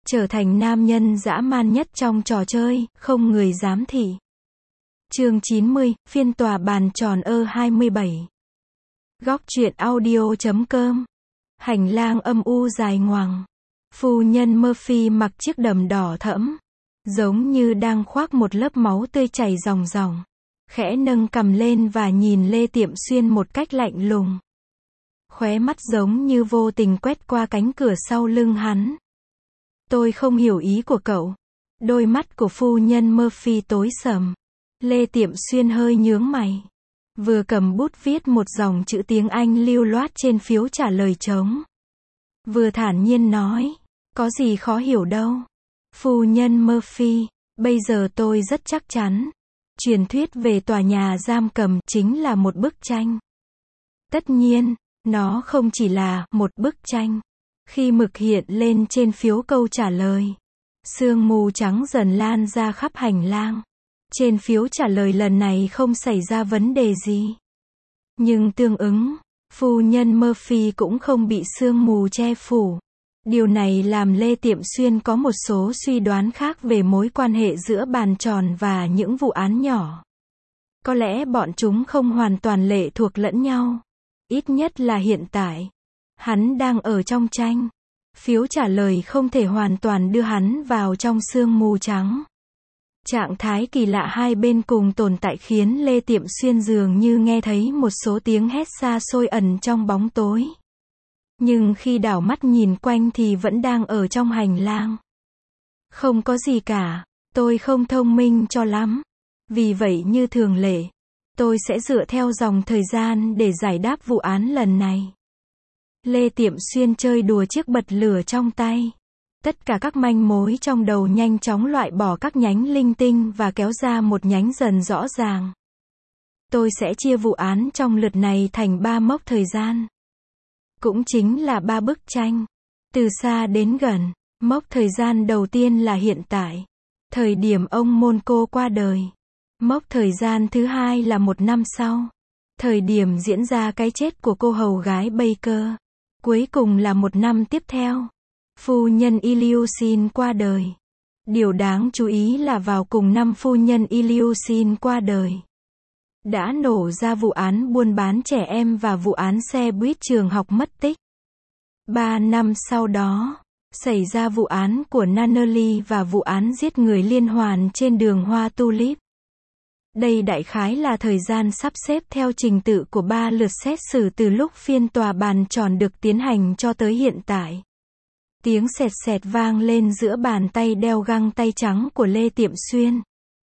trở thành nam nhân dã man nhất trong trò chơi, không người dám thị. Chương 90, phiên tòa bàn tròn 27. Góc truyện audio.com. Hành lang âm u dài ngoằng. Phu nhân Murphy mặc chiếc đầm đỏ thẫm, giống như đang khoác một lớp máu tươi chảy ròng ròng. Khẽ nâng cằm lên và nhìn Lê Tiệm Xuyên một cách lạnh lùng. Khóe mắt giống như vô tình quét qua cánh cửa sau lưng hắn. Tôi không hiểu ý của cậu. Đôi mắt của phu nhân Murphy tối sầm. Lê Tiệm Xuyên hơi nhướng mày. Vừa cầm bút viết một dòng chữ tiếng Anh lưu loát trên phiếu trả lời trống. Vừa thản nhiên nói, có gì khó hiểu đâu. Phu nhân Murphy, bây giờ tôi rất chắc chắn. Truyền thuyết về tòa nhà giam cầm chính là một bức tranh. Tất nhiên, nó không chỉ là một bức tranh. Khi mực hiện lên trên phiếu câu trả lời, sương mù trắng dần lan ra khắp hành lang. Trên phiếu trả lời lần này không xảy ra vấn đề gì. Nhưng tương ứng, phu nhân Murphy cũng không bị sương mù che phủ. Điều này làm Lê Tiệm Xuyên có một số suy đoán khác về mối quan hệ giữa bàn tròn và những vụ án nhỏ. Có lẽ bọn chúng không hoàn toàn lệ thuộc lẫn nhau. Ít nhất là hiện tại. Hắn đang ở trong tranh. Phiếu trả lời không thể hoàn toàn đưa hắn vào trong sương mù trắng. Trạng thái kỳ lạ hai bên cùng tồn tại khiến Lê Tiệm Xuyên dường như nghe thấy một số tiếng hét xa xôi ẩn trong bóng tối. Nhưng khi đảo mắt nhìn quanh thì vẫn đang ở trong hành lang. Không có gì cả, tôi không thông minh cho lắm. Vì vậy như thường lệ, tôi sẽ dựa theo dòng thời gian để giải đáp vụ án lần này. Lê Tiệm Xuyên chơi đùa chiếc bật lửa trong tay. Tất cả các manh mối trong đầu nhanh chóng loại bỏ các nhánh linh tinh và kéo ra một nhánh dần rõ ràng. Tôi sẽ chia vụ án trong lượt này thành 3 mốc thời gian. Cũng chính là 3 bức tranh. Từ xa đến gần, mốc thời gian đầu tiên là hiện tại. Thời điểm ông Monaco qua đời. Mốc thời gian thứ hai là 1 năm sau. Thời điểm diễn ra cái chết của cô hầu gái Baker. Cuối cùng là 1 năm tiếp theo. Phu nhân Ilyushin qua đời. Điều đáng chú ý là vào cùng năm phu nhân Ilyushin qua đời, đã nổ ra vụ án buôn bán trẻ em và vụ án xe buýt trường học mất tích. 3 năm sau đó, xảy ra vụ án của Nunnally và vụ án giết người liên hoàn trên đường Hoa Tulip. Đây đại khái là thời gian sắp xếp theo trình tự của 3 lượt xét xử từ lúc phiên tòa bàn tròn được tiến hành cho tới hiện tại. Tiếng sẹt sẹt vang lên giữa bàn tay đeo găng tay trắng của Lê Tiệm Xuyên.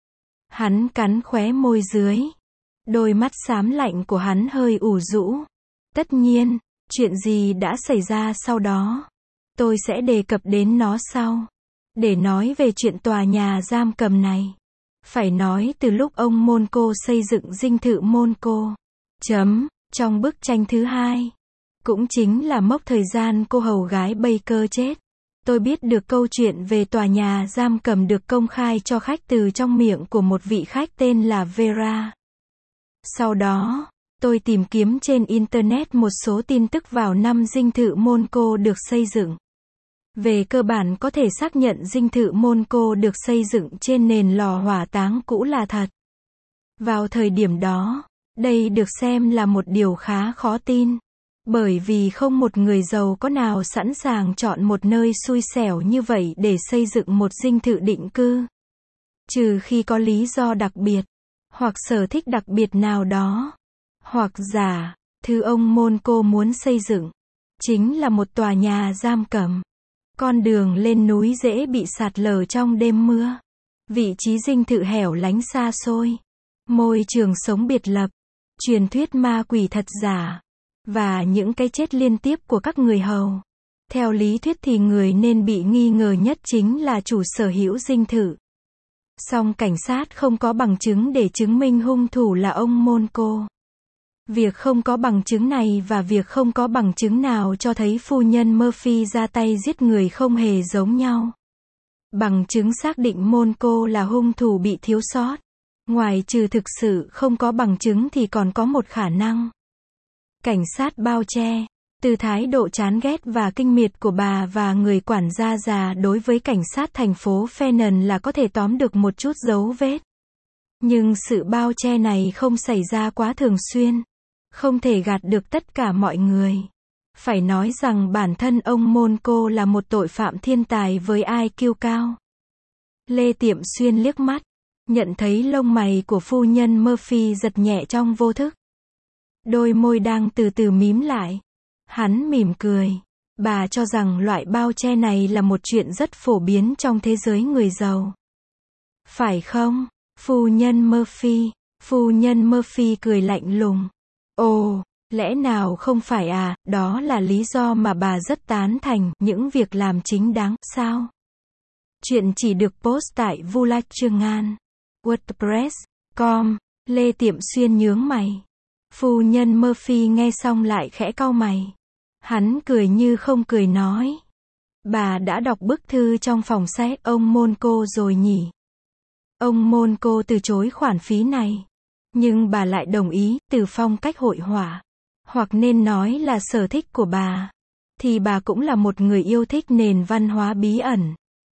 Hắn cắn khóe môi dưới. Đôi mắt xám lạnh của hắn hơi ủ rũ. Tất nhiên, chuyện gì đã xảy ra sau đó, tôi sẽ đề cập đến nó sau. Để nói về chuyện tòa nhà giam cầm này, phải nói từ lúc ông Monaco xây dựng dinh thự Monaco. Trong bức tranh thứ hai, cũng chính là mốc thời gian cô hầu gái Baker chết, tôi biết được câu chuyện về tòa nhà giam cầm được công khai cho khách từ trong miệng của một vị khách tên là Vera. Sau đó, tôi tìm kiếm trên Internet một số tin tức vào năm dinh thự Monaco được xây dựng. Về cơ bản có thể xác nhận dinh thự Monaco được xây dựng trên nền lò hỏa táng cũ là thật. Vào thời điểm đó, đây được xem là một điều khá khó tin. Bởi vì không một người giàu có nào sẵn sàng chọn một nơi xui xẻo như vậy để xây dựng một dinh thự định cư. Trừ khi có lý do đặc biệt, hoặc sở thích đặc biệt nào đó. Hoặc giả, thứ ông Monaco muốn xây dựng, chính là một tòa nhà giam cầm. Con đường lên núi dễ bị sạt lở trong đêm mưa. Vị trí dinh thự hẻo lánh xa xôi. Môi trường sống biệt lập. Truyền thuyết ma quỷ thật giả. Và những cái chết liên tiếp của các người hầu. Theo lý thuyết thì người nên bị nghi ngờ nhất chính là chủ sở hữu dinh thự. Song cảnh sát không có bằng chứng để chứng minh hung thủ là ông Monaco. Việc không có bằng chứng này và việc không có bằng chứng nào cho thấy phu nhân Murphy ra tay giết người không hề giống nhau. Bằng chứng xác định Monaco là hung thủ bị thiếu sót. Ngoài trừ thực sự không có bằng chứng thì còn có một khả năng. Cảnh sát bao che. Từ thái độ chán ghét và kinh miệt của bà và người quản gia già đối với cảnh sát thành phố Phenon là có thể tóm được một chút dấu vết. Nhưng sự bao che này không xảy ra quá thường xuyên. Không thể gạt được tất cả mọi người. Phải nói rằng bản thân ông Monco là một tội phạm thiên tài với IQ cao. Lê Tiệm Xuyên liếc mắt, nhận thấy lông mày của phu nhân Murphy giật nhẹ trong vô thức. Đôi môi đang từ từ mím lại. Hắn mỉm cười. Bà cho rằng loại bao che này là một chuyện rất phổ biến trong thế giới người giàu. Phải không, phu nhân Murphy? Phu nhân Murphy cười lạnh lùng. Ồ, lẽ nào không phải à, đó là lý do mà bà rất tán thành những việc làm chính đáng, sao? Chuyện chỉ được post tại Vulachangan, WordPress.com. Lê Tiệm Xuyên nhướng mày. Phu nhân Murphy nghe xong lại khẽ cau mày. Hắn cười như không cười nói. Bà đã đọc bức thư trong phòng sách ông Monco rồi nhỉ? Ông Monco từ chối khoản phí này. Nhưng bà lại đồng ý, từ phong cách hội họa. Hoặc nên nói là sở thích của bà. Thì bà cũng là một người yêu thích nền văn hóa bí ẩn.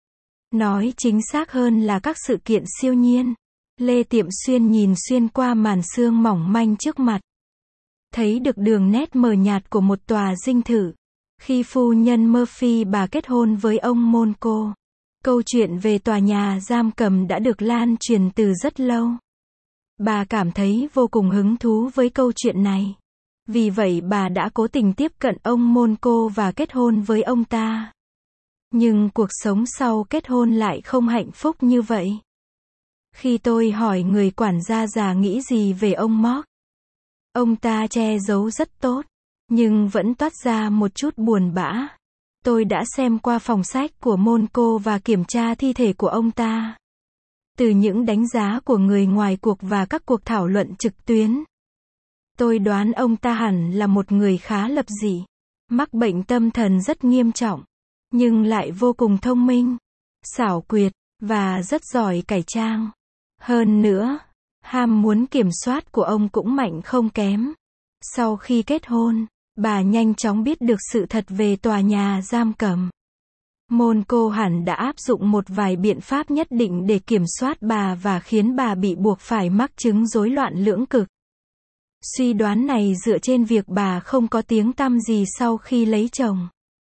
Nói chính xác hơn là các sự kiện siêu nhiên. Lê Tiệm Xuyên nhìn xuyên qua màn sương mỏng manh trước mặt. Thấy được đường nét mờ nhạt của một tòa dinh thự. Khi phu nhân Murphy bà kết hôn với ông Monco. Câu chuyện về tòa nhà giam cầm đã được lan truyền từ rất lâu. Bà cảm thấy vô cùng hứng thú với câu chuyện này. Vì vậy bà đã cố tình tiếp cận ông Monco và kết hôn với ông ta. Nhưng cuộc sống sau kết hôn lại không hạnh phúc như vậy. Khi tôi hỏi người quản gia già nghĩ gì về ông Mark, ông ta che giấu rất tốt, nhưng vẫn toát ra một chút buồn bã. Tôi đã xem qua phòng sách của Monco và kiểm tra thi thể của ông ta. Từ những đánh giá của người ngoài cuộc và các cuộc thảo luận trực tuyến, tôi đoán ông ta hẳn là một người khá lập dị, mắc bệnh tâm thần rất nghiêm trọng, nhưng lại vô cùng thông minh, xảo quyệt, và rất giỏi cải trang. Hơn nữa, ham muốn kiểm soát của ông cũng mạnh không kém. Sau khi kết hôn, bà nhanh chóng biết được sự thật về tòa nhà giam cầm. Monco hẳn đã áp dụng một vài biện pháp nhất định để kiểm soát bà và khiến bà bị buộc phải mắc chứng rối loạn lưỡng cực. Suy đoán này dựa trên việc bà không có tiếng tăm gì sau khi lấy chồng.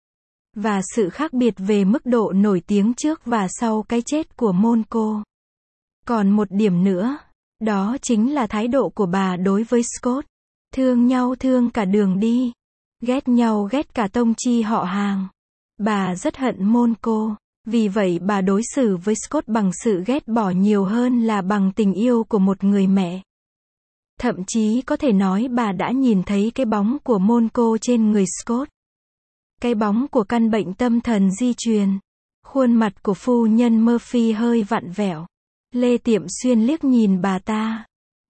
Và sự khác biệt về mức độ nổi tiếng trước và sau cái chết của Monco. Còn một điểm nữa, đó chính là thái độ của bà đối với Scott. Thương nhau thương cả đường đi. Ghét nhau ghét cả tông chi họ hàng. Bà rất hận Monco. Vì vậy bà đối xử với Scott bằng sự ghét bỏ nhiều hơn là bằng tình yêu của một người mẹ. Thậm chí có thể nói bà đã nhìn thấy cái bóng của Monco trên người Scott. Cái bóng của căn bệnh tâm thần di truyền. Khuôn mặt của phu nhân Murphy hơi vặn vẹo. Lê Tiệm Xuyên liếc nhìn bà ta.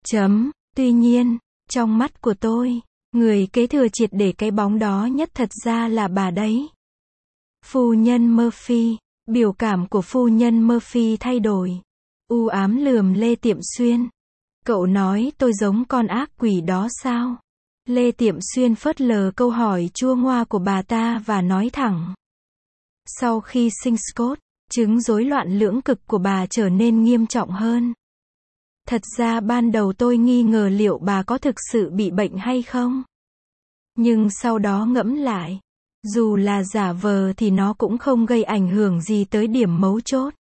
Tuy nhiên, trong mắt của tôi, người kế thừa triệt để cái bóng đó nhất thật ra là bà đấy. Phu nhân Murphy. Biểu cảm của phu nhân Murphy thay đổi. U ám lườm Lê Tiệm Xuyên. Cậu nói tôi giống con ác quỷ đó sao? Lê Tiệm Xuyên phớt lờ câu hỏi chua ngoa của bà ta và nói thẳng. Sau khi sinh Scott, chứng rối loạn lưỡng cực của bà trở nên nghiêm trọng hơn. Thật ra ban đầu tôi nghi ngờ liệu bà có thực sự bị bệnh hay không. Nhưng sau đó ngẫm lại, dù là giả vờ thì nó cũng không gây ảnh hưởng gì tới điểm mấu chốt.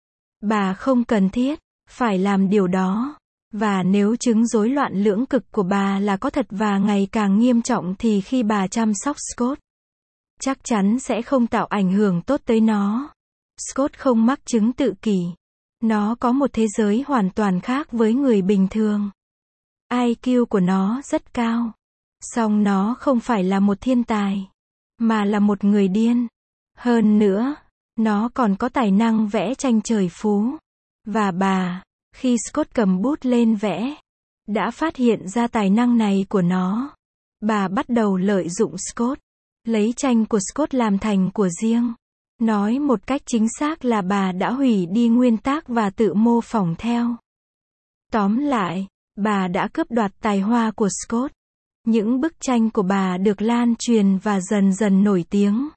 Bà không cần thiết phải làm điều đó. Và nếu chứng rối loạn lưỡng cực của bà là có thật và ngày càng nghiêm trọng thì khi bà chăm sóc Scott, chắc chắn sẽ không tạo ảnh hưởng tốt tới nó. Scott không mắc chứng tự kỷ. Nó có một thế giới hoàn toàn khác với người bình thường. IQ của nó rất cao. Song nó không phải là một thiên tài, mà là một người điên. Hơn nữa, nó còn có tài năng vẽ tranh trời phú. Và bà, khi Scott cầm bút lên vẽ, đã phát hiện ra tài năng này của nó. Bà bắt đầu lợi dụng Scott, lấy tranh của Scott làm thành của riêng. Nói một cách chính xác là bà đã hủy đi nguyên tác và tự mô phỏng theo. Tóm lại, bà đã cướp đoạt tài hoa của Scott. Những bức tranh của bà được lan truyền và dần dần nổi tiếng.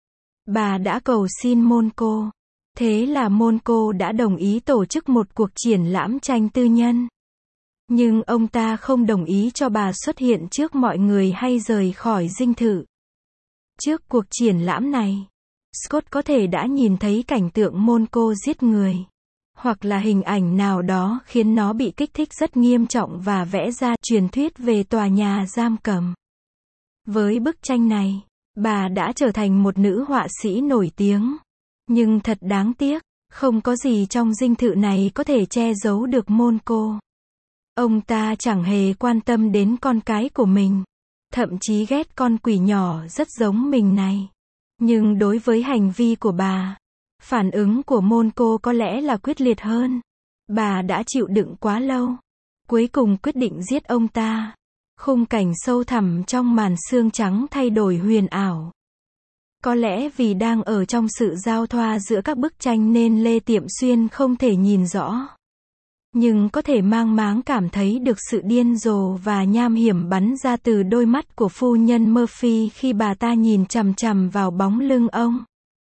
Bà đã cầu xin Monaco. Thế là Monaco đã đồng ý tổ chức một cuộc triển lãm tranh tư nhân. Nhưng ông ta không đồng ý cho bà xuất hiện trước mọi người hay rời khỏi dinh thự. Trước cuộc triển lãm này, Scott có thể đã nhìn thấy cảnh tượng Monaco giết người, hoặc là hình ảnh nào đó khiến nó bị kích thích rất nghiêm trọng và vẽ ra truyền thuyết về tòa nhà giam cầm. Với bức tranh này, bà đã trở thành một nữ họa sĩ nổi tiếng. Nhưng thật đáng tiếc, không có gì trong dinh thự này có thể che giấu được Monaco. Ông ta chẳng hề quan tâm đến con cái của mình, thậm chí ghét con quỷ nhỏ rất giống mình này. Nhưng đối với hành vi của bà, phản ứng của Monaco có lẽ là quyết liệt hơn. Bà đã chịu đựng quá lâu, cuối cùng quyết định giết ông ta. Khung cảnh sâu thẳm trong màn sương trắng thay đổi huyền ảo. Có lẽ vì đang ở trong sự giao thoa giữa các bức tranh nên Lê Tiệm Xuyên không thể nhìn rõ. Nhưng có thể mang máng cảm thấy được sự điên rồ và nham hiểm bắn ra từ đôi mắt của phu nhân Murphy khi bà ta nhìn chằm chằm vào bóng lưng ông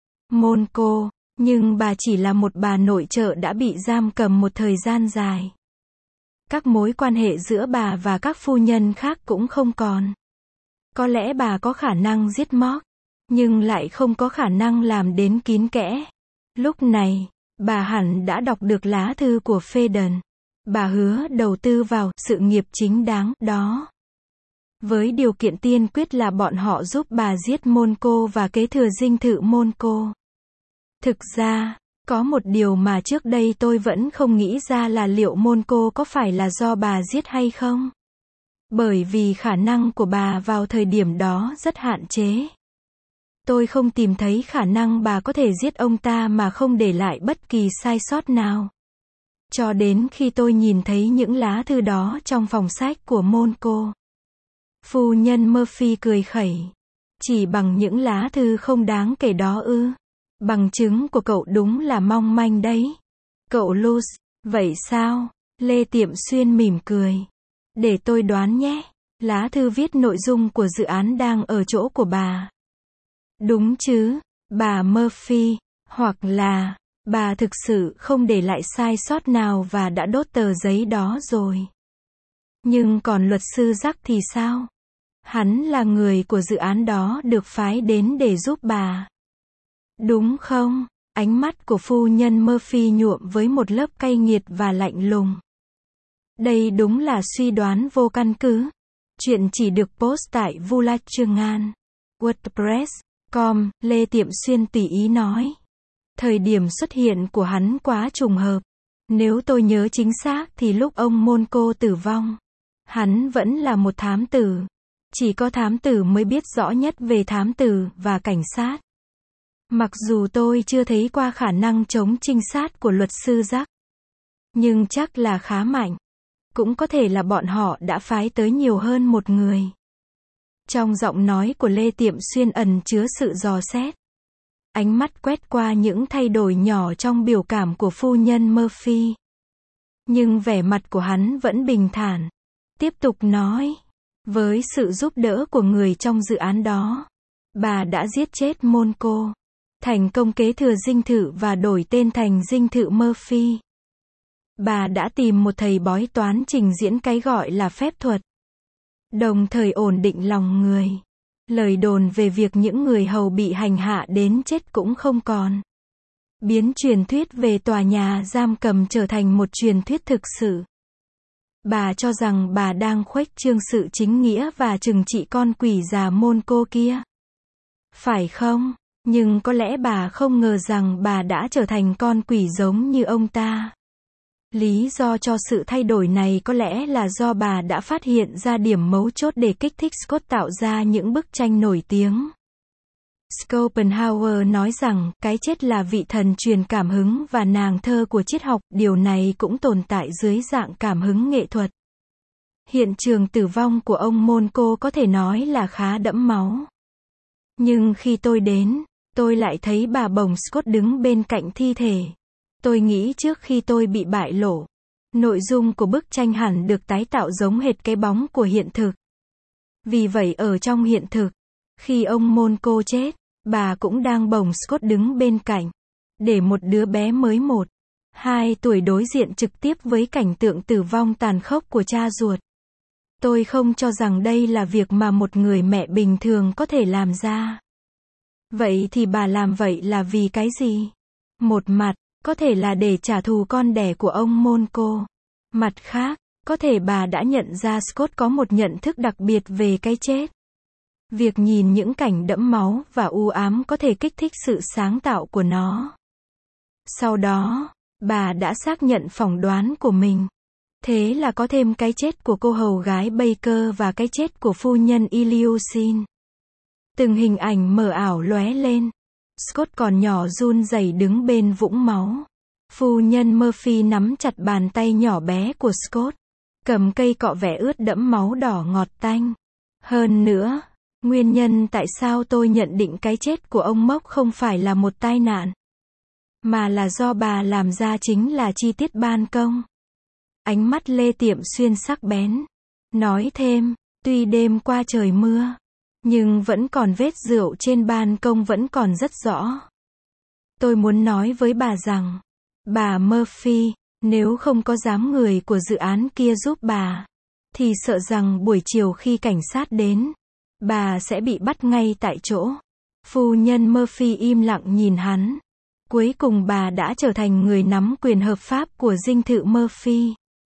Monaco. Nhưng bà chỉ là một bà nội trợ đã bị giam cầm một thời gian dài. Các mối quan hệ giữa bà và các phu nhân khác cũng không còn. Có lẽ bà có khả năng giết Mark, nhưng lại không có khả năng làm đến kín kẽ. Lúc này, bà hẳn đã đọc được lá thư của Faden. Bà hứa đầu tư vào sự nghiệp chính đáng đó, với điều kiện tiên quyết là bọn họ giúp bà giết Monaco và kế thừa dinh thự Monaco. Thực ra, có một điều mà trước đây tôi vẫn không nghĩ ra là liệu Monaco có phải là do bà giết hay không. Bởi vì khả năng của bà vào thời điểm đó rất hạn chế. Tôi không tìm thấy khả năng bà có thể giết ông ta mà không để lại bất kỳ sai sót nào. Cho đến khi tôi nhìn thấy những lá thư đó trong phòng sách của Monaco. Phu nhân Murphy cười khẩy. Chỉ bằng những lá thư không đáng kể đó ư? Bằng chứng của cậu đúng là mong manh đấy. Cậu Luz, vậy sao? Lê Tiệm Xuyên mỉm cười. Để tôi đoán nhé. Lá thư viết nội dung của dự án đang ở chỗ của bà. Đúng chứ, bà Murphy, hoặc là, bà thực sự không để lại sai sót nào và đã đốt tờ giấy đó rồi. Nhưng còn luật sư Jack thì sao? Hắn là người của dự án đó được phái đến để giúp bà. Đúng không? Ánh mắt của phu nhân Murphy nhuộm với một lớp cay nghiệt và lạnh lùng. Đây đúng là suy đoán vô căn cứ. Chuyện chỉ được post tại Vulachangan, WordPress.com, Lê Tiệm Xuyên tùy ý nói. Thời điểm xuất hiện của hắn quá trùng hợp. Nếu tôi nhớ chính xác thì lúc ông Monaco tử vong, hắn vẫn là một thám tử. Chỉ có thám tử mới biết rõ nhất về thám tử và cảnh sát. Mặc dù tôi chưa thấy qua khả năng chống trinh sát của luật sư Jack, nhưng chắc là khá mạnh. Cũng có thể là bọn họ đã phái tới nhiều hơn một người. Trong giọng nói của Lê Tiệm Xuyên ẩn chứa sự dò xét. Ánh mắt quét qua những thay đổi nhỏ trong biểu cảm của phu nhân Murphy. Nhưng vẻ mặt của hắn vẫn bình thản. Tiếp tục nói. Với sự giúp đỡ của người trong dự án đó, bà đã giết chết Monaco. Thành công kế thừa dinh thự và đổi tên thành dinh thự Murphy. Bà đã tìm một thầy bói toán trình diễn cái gọi là phép thuật. Đồng thời ổn định lòng người. Lời đồn về việc những người hầu bị hành hạ đến chết cũng không còn. Biến truyền thuyết về tòa nhà giam cầm trở thành một truyền thuyết thực sự. Bà cho rằng bà đang khuếch trương sự chính nghĩa và trừng trị con quỷ già Monaco kia. Phải không? Nhưng có lẽ bà không ngờ rằng bà đã trở thành con quỷ giống như ông ta. Lý do cho sự thay đổi này có lẽ là do bà đã phát hiện ra điểm mấu chốt để kích thích Scott tạo ra những bức tranh nổi tiếng. Schopenhauer nói rằng, cái chết là vị thần truyền cảm hứng và nàng thơ của triết học, điều này cũng tồn tại dưới dạng cảm hứng nghệ thuật. Hiện trường tử vong của ông Monaco có thể nói là khá đẫm máu. Nhưng khi tôi đến, tôi lại thấy bà bồng Scott đứng bên cạnh thi thể. Tôi nghĩ trước khi tôi bị bại lộ, nội dung của bức tranh hẳn được tái tạo giống hệt cái bóng của hiện thực. Vì vậy ở trong hiện thực, khi ông Monaco chết, bà cũng đang bồng Scott đứng bên cạnh, để một đứa bé mới 1-2 tuổi đối diện trực tiếp với cảnh tượng tử vong tàn khốc của cha ruột. Tôi không cho rằng đây là việc mà một người mẹ bình thường có thể làm ra. Vậy thì bà làm vậy là vì cái gì? Một mặt, có thể là để trả thù con đẻ của ông Monaco. Mặt khác, có thể bà đã nhận ra Scott có một nhận thức đặc biệt về cái chết. Việc nhìn những cảnh đẫm máu và u ám có thể kích thích sự sáng tạo của nó. Sau đó, bà đã xác nhận phỏng đoán của mình. Thế là có thêm cái chết của cô hầu gái Baker và cái chết của phu nhân Ilyushin. Từng hình ảnh mờ ảo lóe lên. Scott còn nhỏ run rẩy đứng bên vũng máu. Phu nhân Murphy nắm chặt bàn tay nhỏ bé của Scott, cầm cây cọ vẽ ướt đẫm máu đỏ ngọt tanh. Hơn nữa, nguyên nhân tại sao tôi nhận định cái chết của ông Mốc không phải là một tai nạn, mà là do bà làm ra chính là chi tiết ban công. Ánh mắt Lê Tiệm Xuyên sắc bén. Nói thêm, tuy đêm qua trời mưa, nhưng vẫn còn vết rượu trên ban công vẫn còn rất rõ. Tôi muốn nói với bà rằng, bà Murphy, nếu không có giám người của dự án kia giúp bà, thì sợ rằng buổi chiều khi cảnh sát đến, bà sẽ bị bắt ngay tại chỗ. Phu nhân Murphy im lặng nhìn hắn. Cuối cùng bà đã trở thành người nắm quyền hợp pháp của dinh thự Murphy.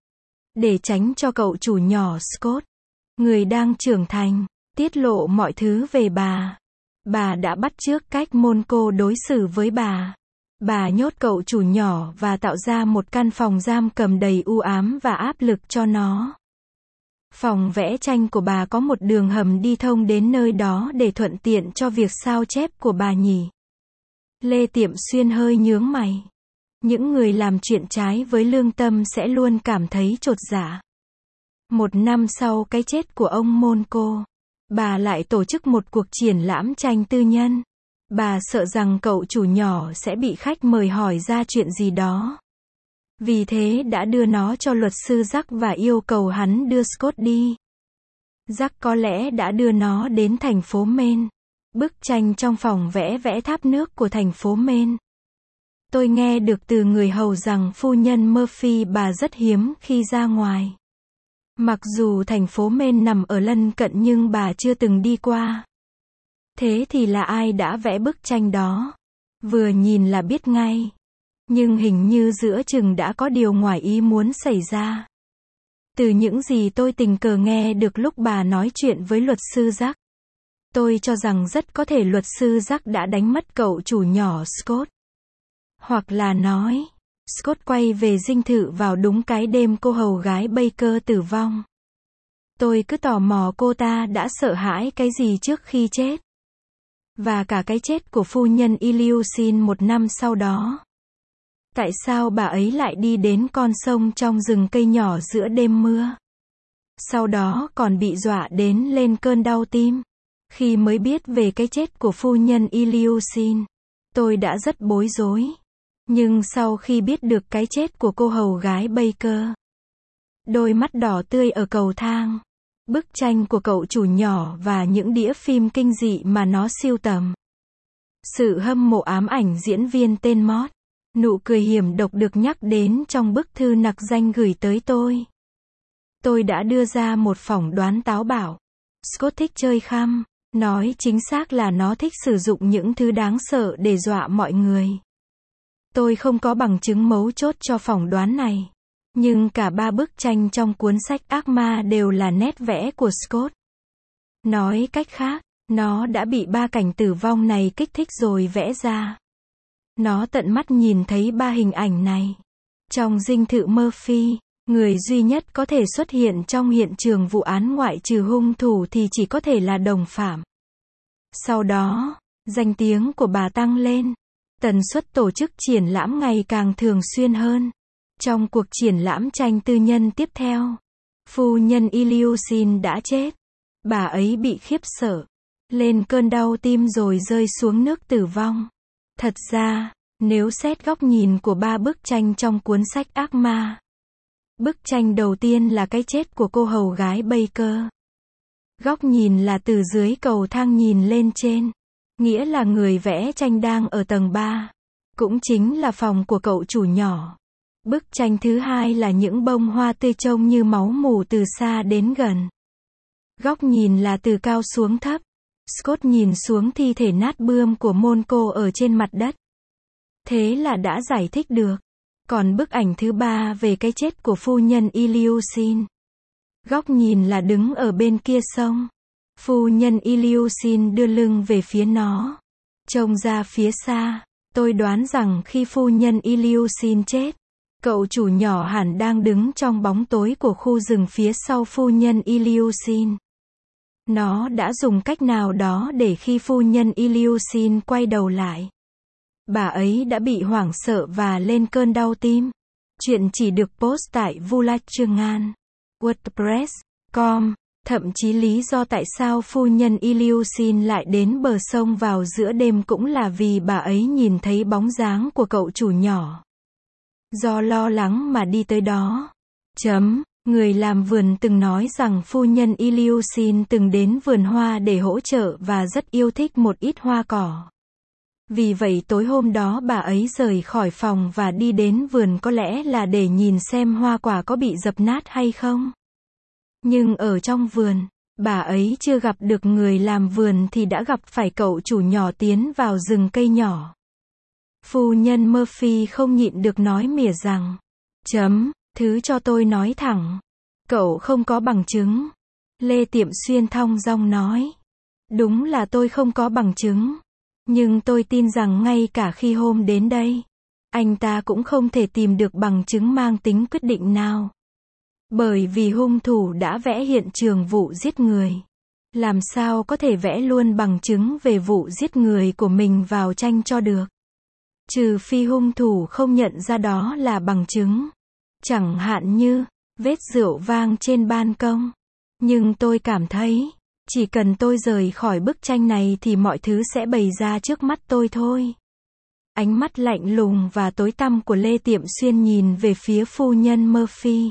Để tránh cho cậu chủ nhỏ Scott, người đang trưởng thành, tiết lộ mọi thứ về bà đã bắt chước cách Monaco đối xử với bà. Bà nhốt cậu chủ nhỏ và tạo ra một căn phòng giam cầm đầy u ám và áp lực cho nó. Phòng vẽ tranh của bà có một đường hầm đi thông đến nơi đó để thuận tiện cho việc sao chép của bà nhỉ. Lê Tiệm Xuyên hơi nhướng mày. Những người làm chuyện trái với lương tâm sẽ luôn cảm thấy chột dạ. 1 năm sau cái chết của ông Monaco, bà lại tổ chức một cuộc triển lãm tranh tư nhân. Bà sợ rằng cậu chủ nhỏ sẽ bị khách mời hỏi ra chuyện gì đó. Vì thế đã đưa nó cho luật sư Jack và yêu cầu hắn đưa Scott đi. Jack có lẽ đã đưa nó đến thành phố Maine. Bức tranh trong phòng vẽ tháp nước của thành phố Maine. Tôi nghe được từ người hầu rằng phu nhân Murphy bà rất hiếm khi ra ngoài. Mặc dù thành phố Maine nằm ở lân cận nhưng bà chưa từng đi qua. Thế thì là ai đã vẽ bức tranh đó? Vừa nhìn là biết ngay. Nhưng hình như giữa chừng đã có điều ngoài ý muốn xảy ra. Từ những gì tôi tình cờ nghe được lúc bà nói chuyện với luật sư Jack, tôi cho rằng rất có thể luật sư Jack đã đánh mất cậu chủ nhỏ Scott. Hoặc là nói, Scott quay về dinh thự vào đúng cái đêm cô hầu gái Baker tử vong. Tôi cứ tò mò cô ta đã sợ hãi cái gì trước khi chết. Và cả cái chết của phu nhân Ilyushin 1 năm sau đó. Tại sao bà ấy lại đi đến con sông trong rừng cây nhỏ giữa đêm mưa? Sau đó còn bị dọa đến lên cơn đau tim. Khi mới biết về cái chết của phu nhân Ilyushin, tôi đã rất bối rối. Nhưng sau khi biết được cái chết của cô hầu gái Baker, đôi mắt đỏ tươi ở cầu thang, bức tranh của cậu chủ nhỏ và những đĩa phim kinh dị mà nó sưu tầm, sự hâm mộ ám ảnh diễn viên tên Mott, nụ cười hiểm độc được nhắc đến trong bức thư nặc danh gửi tới tôi đã đưa ra một phỏng đoán táo bạo. Scott thích chơi khăm, nói chính xác là nó thích sử dụng những thứ đáng sợ để dọa mọi người. Tôi không có bằng chứng mấu chốt cho phỏng đoán này. Nhưng cả 3 bức tranh trong cuốn sách ác ma đều là nét vẽ của Scott. Nói cách khác, nó đã bị 3 cảnh tử vong này kích thích rồi vẽ ra. Nó tận mắt nhìn thấy 3 hình ảnh này. Trong dinh thự Murphy, người duy nhất có thể xuất hiện trong hiện trường vụ án ngoại trừ hung thủ thì chỉ có thể là đồng phạm. Sau đó, danh tiếng của bà tăng lên. Tần suất tổ chức triển lãm ngày càng thường xuyên hơn. Trong cuộc triển lãm tranh tư nhân tiếp theo, phu nhân Ilyushin đã chết. Bà ấy bị khiếp sợ, lên cơn đau tim rồi rơi xuống nước tử vong. Thật ra, nếu xét góc nhìn của 3 bức tranh trong cuốn sách ác ma, bức tranh đầu tiên là cái chết của cô hầu gái Baker. Góc nhìn là từ dưới cầu thang nhìn lên trên. Nghĩa là người vẽ tranh đang ở tầng 3. Cũng chính là phòng của cậu chủ nhỏ. Bức tranh thứ hai là những bông hoa tươi trông như máu mủ từ xa đến gần. Góc nhìn là từ cao xuống thấp. Scott nhìn xuống thi thể nát bươm của Monco ở trên mặt đất. Thế là đã giải thích được. Còn bức ảnh thứ ba về cái chết của phu nhân Ilyushin. Góc nhìn là đứng ở bên kia sông. Phu nhân Ilyushin đưa lưng về phía nó. Trông ra phía xa. Tôi đoán rằng khi phu nhân Ilyushin chết, cậu chủ nhỏ hẳn đang đứng trong bóng tối của khu rừng phía sau phu nhân Ilyushin. Nó đã dùng cách nào đó để khi phu nhân Ilyushin quay đầu lại, bà ấy đã bị hoảng sợ và lên cơn đau tim. Chuyện chỉ được post tại Vulachangan, WordPress.com. Thậm chí lý do tại sao phu nhân Ilyushin lại đến bờ sông vào giữa đêm cũng là vì bà ấy nhìn thấy bóng dáng của cậu chủ nhỏ. Do lo lắng mà đi tới đó. Người làm vườn từng nói rằng phu nhân Ilyushin từng đến vườn hoa để hỗ trợ và rất yêu thích một ít hoa cỏ. Vì vậy tối hôm đó bà ấy rời khỏi phòng và đi đến vườn có lẽ là để nhìn xem hoa quả có bị dập nát hay không. Nhưng ở trong vườn, bà ấy chưa gặp được người làm vườn thì đã gặp phải cậu chủ nhỏ tiến vào rừng cây nhỏ. Phu nhân Murphy không nhịn được nói mỉa rằng, thứ cho tôi nói thẳng. Cậu không có bằng chứng. Lê Tiệm Xuyên thong dong nói. Đúng là tôi không có bằng chứng. Nhưng tôi tin rằng ngay cả khi hôm đến đây, anh ta cũng không thể tìm được bằng chứng mang tính quyết định nào. Bởi vì hung thủ đã vẽ hiện trường vụ giết người. Làm sao có thể vẽ luôn bằng chứng về vụ giết người của mình vào tranh cho được. Trừ phi hung thủ không nhận ra đó là bằng chứng. Chẳng hạn như, vết rượu vang trên ban công. Nhưng tôi cảm thấy, chỉ cần tôi rời khỏi bức tranh này thì mọi thứ sẽ bày ra trước mắt tôi thôi. Ánh mắt lạnh lùng và tối tăm của Lê Tiệm Xuyên nhìn về phía phu nhân Murphy.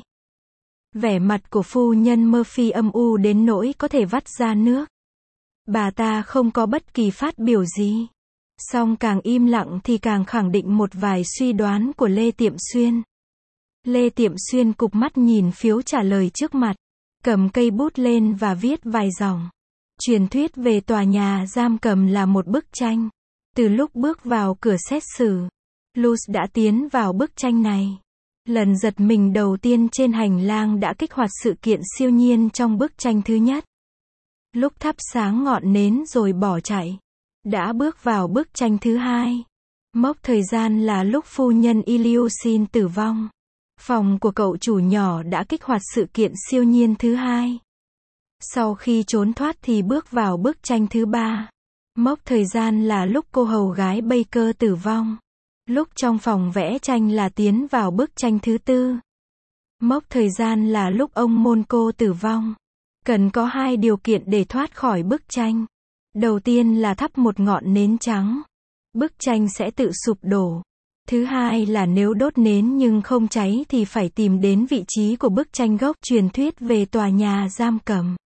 Vẻ mặt của phu nhân Murphy âm u đến nỗi có thể vắt ra nước. Bà ta không có bất kỳ phát biểu gì. Song càng im lặng thì càng khẳng định một vài suy đoán của Lê Tiệm Xuyên. Lê Tiệm Xuyên cụp mắt nhìn phiếu trả lời trước mặt, cầm cây bút lên và viết vài dòng. Truyền thuyết về tòa nhà giam cầm là một bức tranh. Từ lúc bước vào cửa xét xử, Luz đã tiến vào bức tranh này. Lần giật mình đầu tiên trên hành lang đã kích hoạt sự kiện siêu nhiên trong bức tranh thứ nhất. Lúc thắp sáng ngọn nến rồi bỏ chạy, đã bước vào bức tranh thứ hai. Mốc thời gian là lúc phu nhân Ilyushin tử vong. Phòng của cậu chủ nhỏ đã kích hoạt sự kiện siêu nhiên thứ hai. Sau khi trốn thoát thì bước vào bức tranh thứ ba. Mốc thời gian là lúc cô hầu gái Baker tử vong. Lúc trong phòng vẽ tranh là tiến vào bức tranh thứ tư. Mốc thời gian là lúc ông Monco tử vong. Cần có hai điều kiện để thoát khỏi bức tranh. Đầu tiên là thắp một ngọn nến trắng. Bức tranh sẽ tự sụp đổ. Thứ hai là nếu đốt nến nhưng không cháy thì phải tìm đến vị trí của bức tranh gốc truyền thuyết về tòa nhà giam cầm.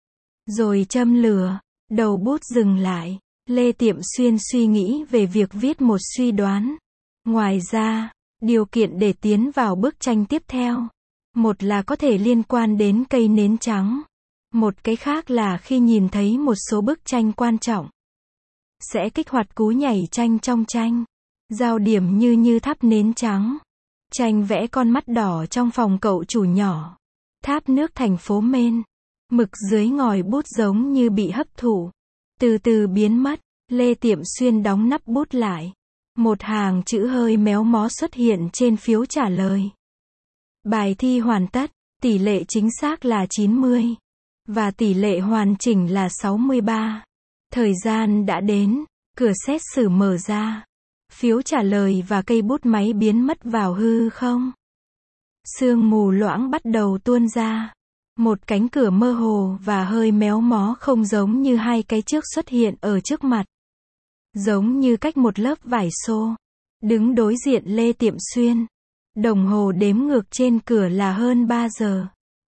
Rồi châm lửa. Đầu bút dừng lại. Lê Tiệm Xuyên suy nghĩ về việc viết một suy đoán. Ngoài ra, điều kiện để tiến vào bức tranh tiếp theo. Một là có thể liên quan đến cây nến trắng. Một cái khác là khi nhìn thấy một số bức tranh quan trọng, sẽ kích hoạt cú nhảy tranh trong tranh. Giao điểm như thắp nến trắng. Tranh vẽ con mắt đỏ trong phòng cậu chủ nhỏ. Tháp nước thành phố Maine. Mực dưới ngòi bút giống như bị hấp thụ. Từ từ biến mất. Lê Tiệm Xuyên đóng nắp bút lại. Một hàng chữ hơi méo mó xuất hiện trên phiếu trả lời. Bài thi hoàn tất. Tỷ lệ chính xác là 90. Và tỷ lệ hoàn chỉnh là 63. Thời gian đã đến. Cửa xét xử mở ra. Phiếu trả lời và cây bút máy biến mất vào hư không. Sương mù loãng bắt đầu tuôn ra. Một cánh cửa mơ hồ và hơi méo mó không giống như hai cái trước xuất hiện ở trước mặt. Giống như cách một lớp vải xô. Đứng đối diện Lê Tiệm Xuyên. Đồng hồ đếm ngược trên cửa là hơn 3 giờ.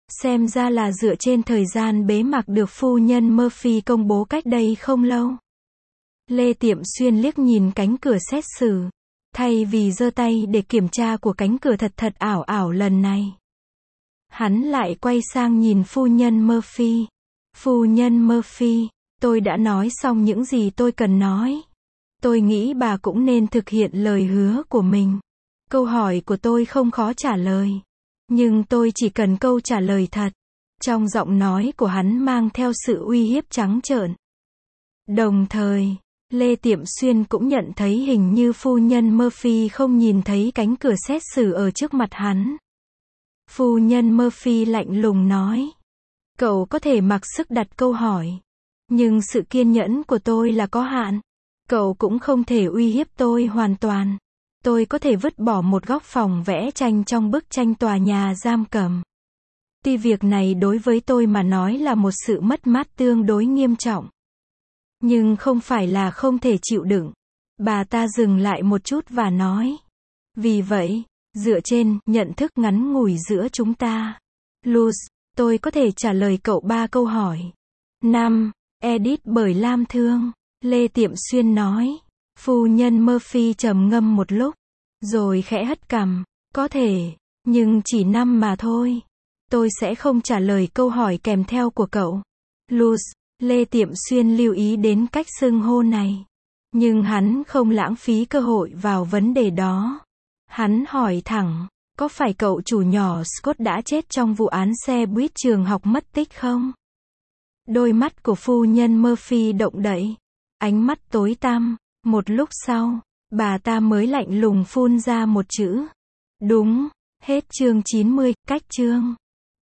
Xem ra là dựa trên thời gian bế mạc được phu nhân Murphy công bố cách đây không lâu. Lê Tiệm Xuyên liếc nhìn cánh cửa xét xử. Thay vì giơ tay để kiểm tra của cánh cửa thật ảo ảo lần này, hắn lại quay sang nhìn phu nhân Murphy. Phu nhân Murphy, tôi đã nói xong những gì tôi cần nói. Tôi nghĩ bà cũng nên thực hiện lời hứa của mình. Câu hỏi của tôi không khó trả lời. Nhưng tôi chỉ cần câu trả lời thật. Trong giọng nói của hắn mang theo sự uy hiếp trắng trợn. Đồng thời, Lê Tiệm Xuyên cũng nhận thấy hình như phu nhân Murphy không nhìn thấy cánh cửa xét xử ở trước mặt hắn. Phu nhân Murphy lạnh lùng nói. Cậu có thể mặc sức đặt câu hỏi. Nhưng sự kiên nhẫn của tôi là có hạn. Cậu cũng không thể uy hiếp tôi hoàn toàn. Tôi có thể vứt bỏ một góc phòng vẽ tranh trong bức tranh tòa nhà giam cầm. Tuy việc này đối với tôi mà nói là một sự mất mát tương đối nghiêm trọng. Nhưng không phải là không thể chịu đựng. Bà ta dừng lại một chút và nói. Vì vậy, dựa trên nhận thức ngắn ngủi giữa chúng ta, Luz, tôi có thể trả lời cậu 3 câu hỏi. 5. Edit bởi Lam Thương. Lê Tiệm Xuyên nói. Phu nhân Murphy trầm ngâm một lúc, rồi khẽ hất cằm. Có thể, nhưng chỉ 5 mà thôi. Tôi sẽ không trả lời câu hỏi kèm theo của cậu. Luz, Lê Tiệm Xuyên lưu ý đến cách xưng hô này. Nhưng hắn không lãng phí cơ hội vào vấn đề đó. Hắn hỏi thẳng, có phải cậu chủ nhỏ Scott đã chết trong vụ án xe buýt trường học mất tích không? Đôi mắt của phu nhân Murphy động đậy. Ánh mắt tối tăm. Một lúc sau, bà ta mới lạnh lùng phun ra một chữ. Đúng. Hết chương 90, cách chương.